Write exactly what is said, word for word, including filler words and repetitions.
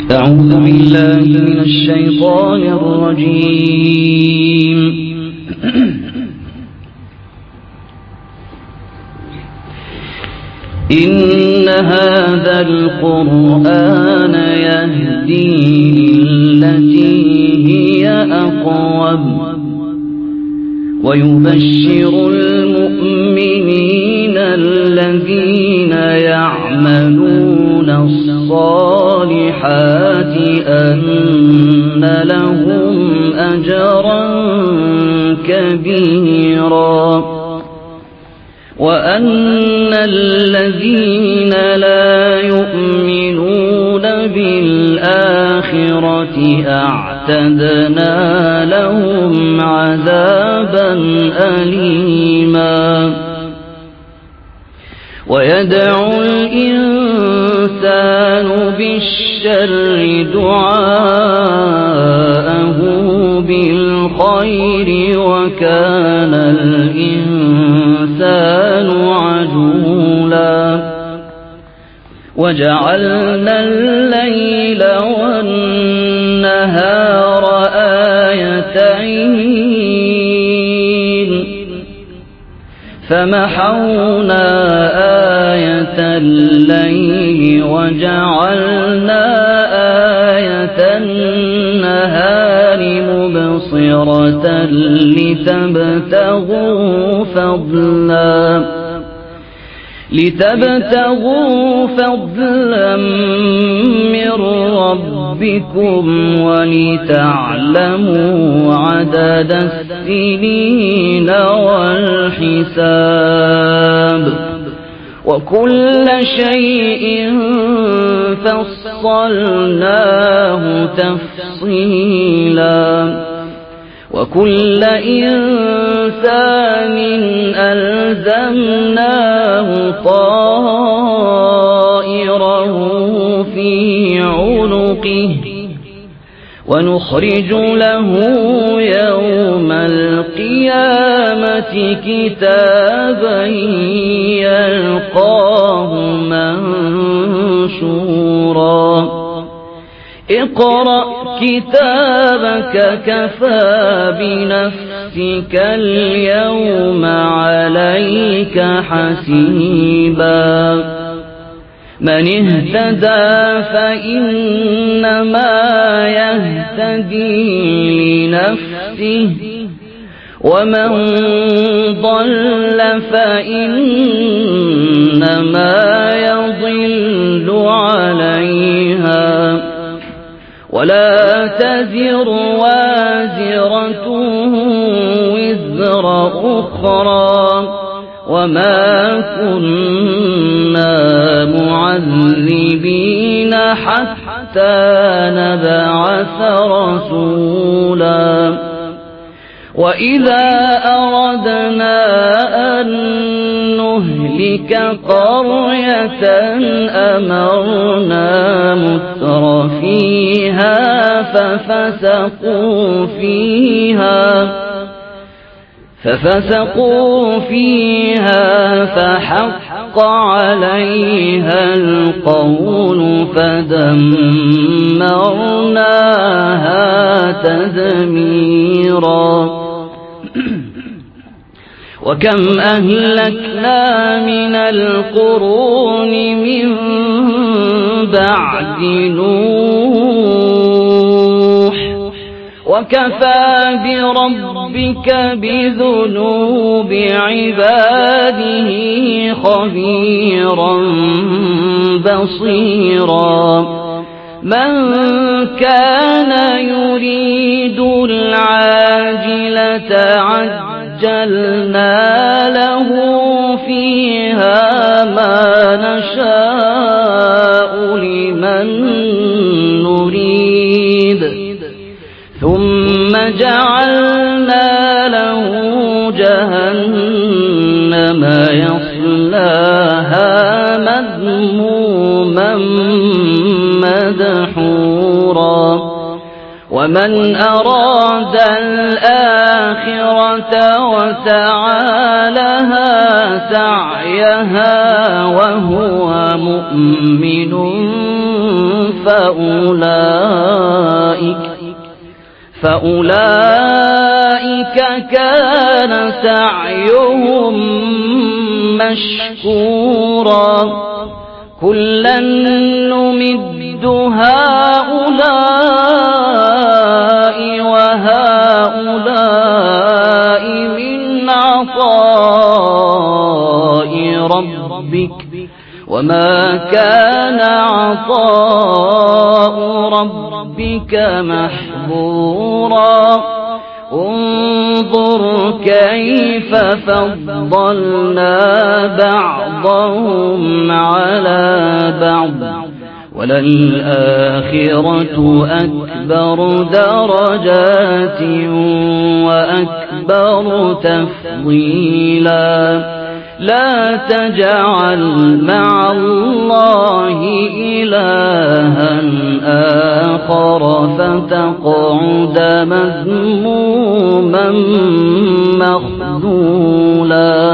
أعوذ بالله من الشيطان الرجيم. إن هذا القرآن يهدي للتي هي أقوم ويبشر المؤمنين الذين يعملون الصالحات أن لهم أجرا كبيرا وأن الذين لا يؤمنون بالآخرة أعتدنا لهم عذابا أليما. ويدعو الإنسان بالشر دعاءه بالخير وكان الإنسان عجولا. وجعلنا الليل والنهار آيتين فمحونا آية الليل وجعلنا آية النهار مبصرة لتبتغوا فضلا لتبتغوا فضلا من ربكم ولتعلموا عدد السنين والحساب وكل شيء فصلناه تفصيلا. وكل إنسان ألزمناه طائره في عنقه ونخرج له يوم القيامة كتابا يلقاه منشورا. اقرأ كتابك كفى بنفسك اليوم عليك حسيبا. من اهتدى فإنما يهتدي لنفسه ومن ضل فإنما يضل عليها ولا تزر وازرة وزر أخرى وما كنا معذبين حتى نبعث رسولا. وإذا أردنا أن نهلك قرية أمرنا متر فيها ففسقوا فيها ففسقوا فيها فحق عليها القول فدمرناها تدميرا. وكم أهلكنا من القرون من بعد نوح وكفى بربك بذنوب عباده خبيرا بصيرا. من كان يريد العاجلة عجلنا له فيها ما نشاء لمن نريد ثم جعلنا له جهنم يصلاها مذموما مدحورا. ومن أراد الآخرة وسعى لها سعيها وهو مؤمن فأولئك فأولئك كان سعيهم مشكورا كلا نمد هؤلاء وهؤلاء من عطاء ربك وما كان عطاء ربك محظورا انظر كيف فضلنا بعضهم على بعض وللآخرة أكبر درجات وأكبر تفضيلا لا تجعل مع الله إلها آخر فتقعد مذموما مخذولا.